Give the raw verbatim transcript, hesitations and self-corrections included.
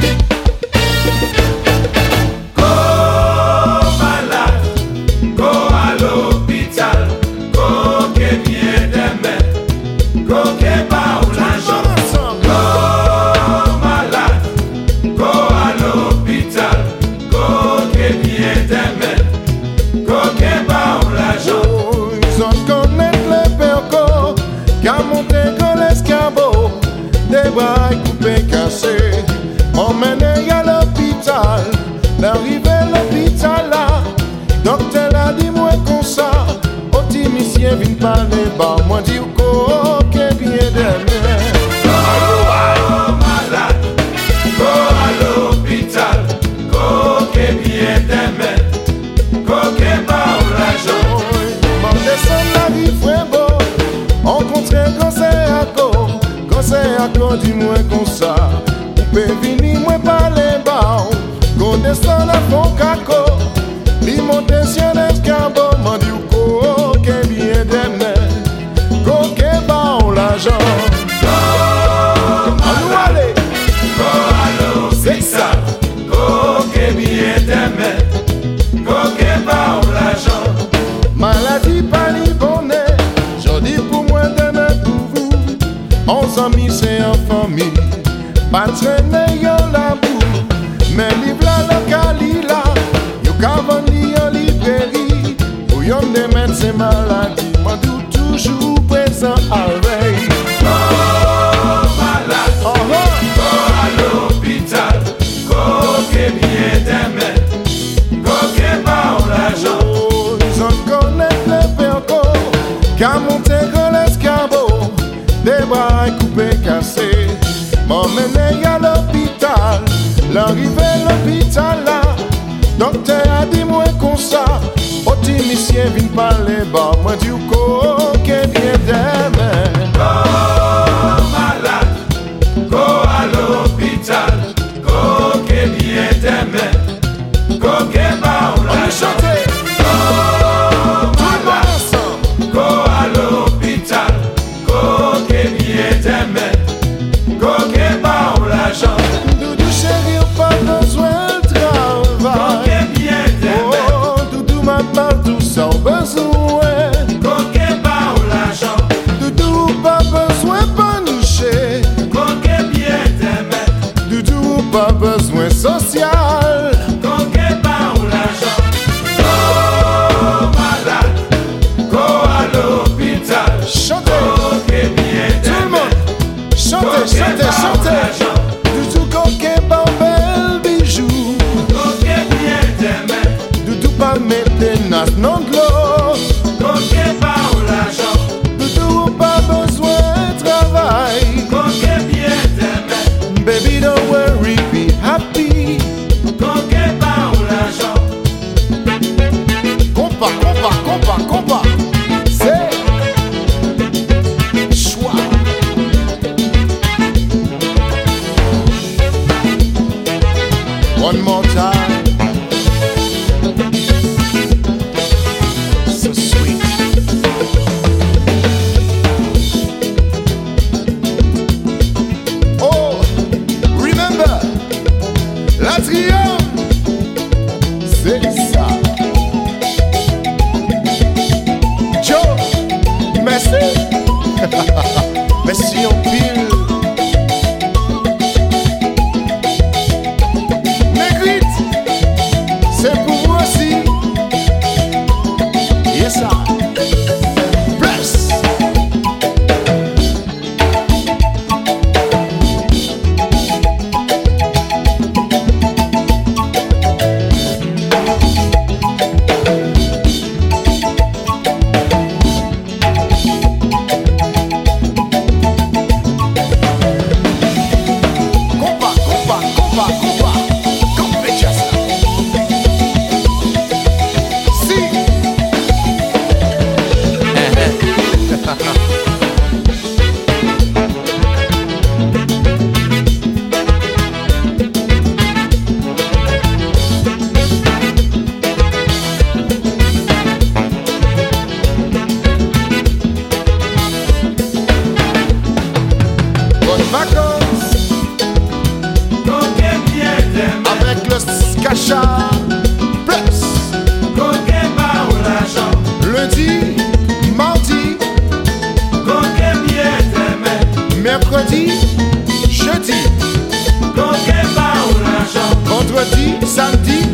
Emmené à l'hôpital, l'arrivée à l'hôpital là, docteur a dit moi comme ça, optimicien vient parler bas, moi dit quoi que bien d'aimer. Oh malade, go à l'hôpital, go que bien d'aimer, go que pas l'argent. M'en descend la vie frère beau, rencontrer conseil à co, conseil à co dis-moi comme ça. Pe vini mwen pale ba ou, go descend la fon kako, li monte sien escabo, man di ou ko ke bien deme, go ke ba ou l'argent. Go malade, go à l'hôpital, go que bien d'aimer, go que pas l'argent. Maladie pas ni bonnet, jodi pour moi demain pour vous, onze amis c'est en famille. Pas traîner yon la boue, mais livre la locali là, yon ka vendi en librairie, ou yon de médecins maladies, moi toujours présent à veille. Go malade, Oh oh, go à l'hôpital, go que bien d'aimer, go que pas l'argent. oh, ils en connaissent le perco, qu'a monté gros l'escabeau, des bras coupés cassés. M'emmener à l'hôpital, l'arrivée à l'hôpital là, docteur a dit moi comme ça, optimicien vient parler bas, moi du co que bien d'aimer. Go malade, go à l'hôpital, go que bien d'aimer, go que pas On y l'argent. chantait, Go tout le monde malade, ensemble. go à l'hôpital, go que bien d'aimer, go que pas l'argent. Doudou chéri, pas besoin de Go travail. que bien d'aimer, Oh, Doudou m'a pas tout sans besoin. go que pas l'argent. Doudou pas besoin de nicher. Go que bien d'aimer, Doudou pas besoin social. go que pas l'argent. Go malade, go à l'hôpital, Chantez, go que bien tout le d'aimer. monde. Chantez, chantez, chantez. Doudou coquet pas bel bijou. Go que bien d'aimer, Doudou pas mettre nas non de l'eau. go que pas l'argent. Doudou pas besoin de travail. Go que bien d'aimer, Baby don't worry, be happy. d'achat. Plus. Koke ba ou l'argent. Lundi, mardi, Koke bien t'aimer. mercredi, jeudi, Koke ba ou l'argent. vendredi, samedi,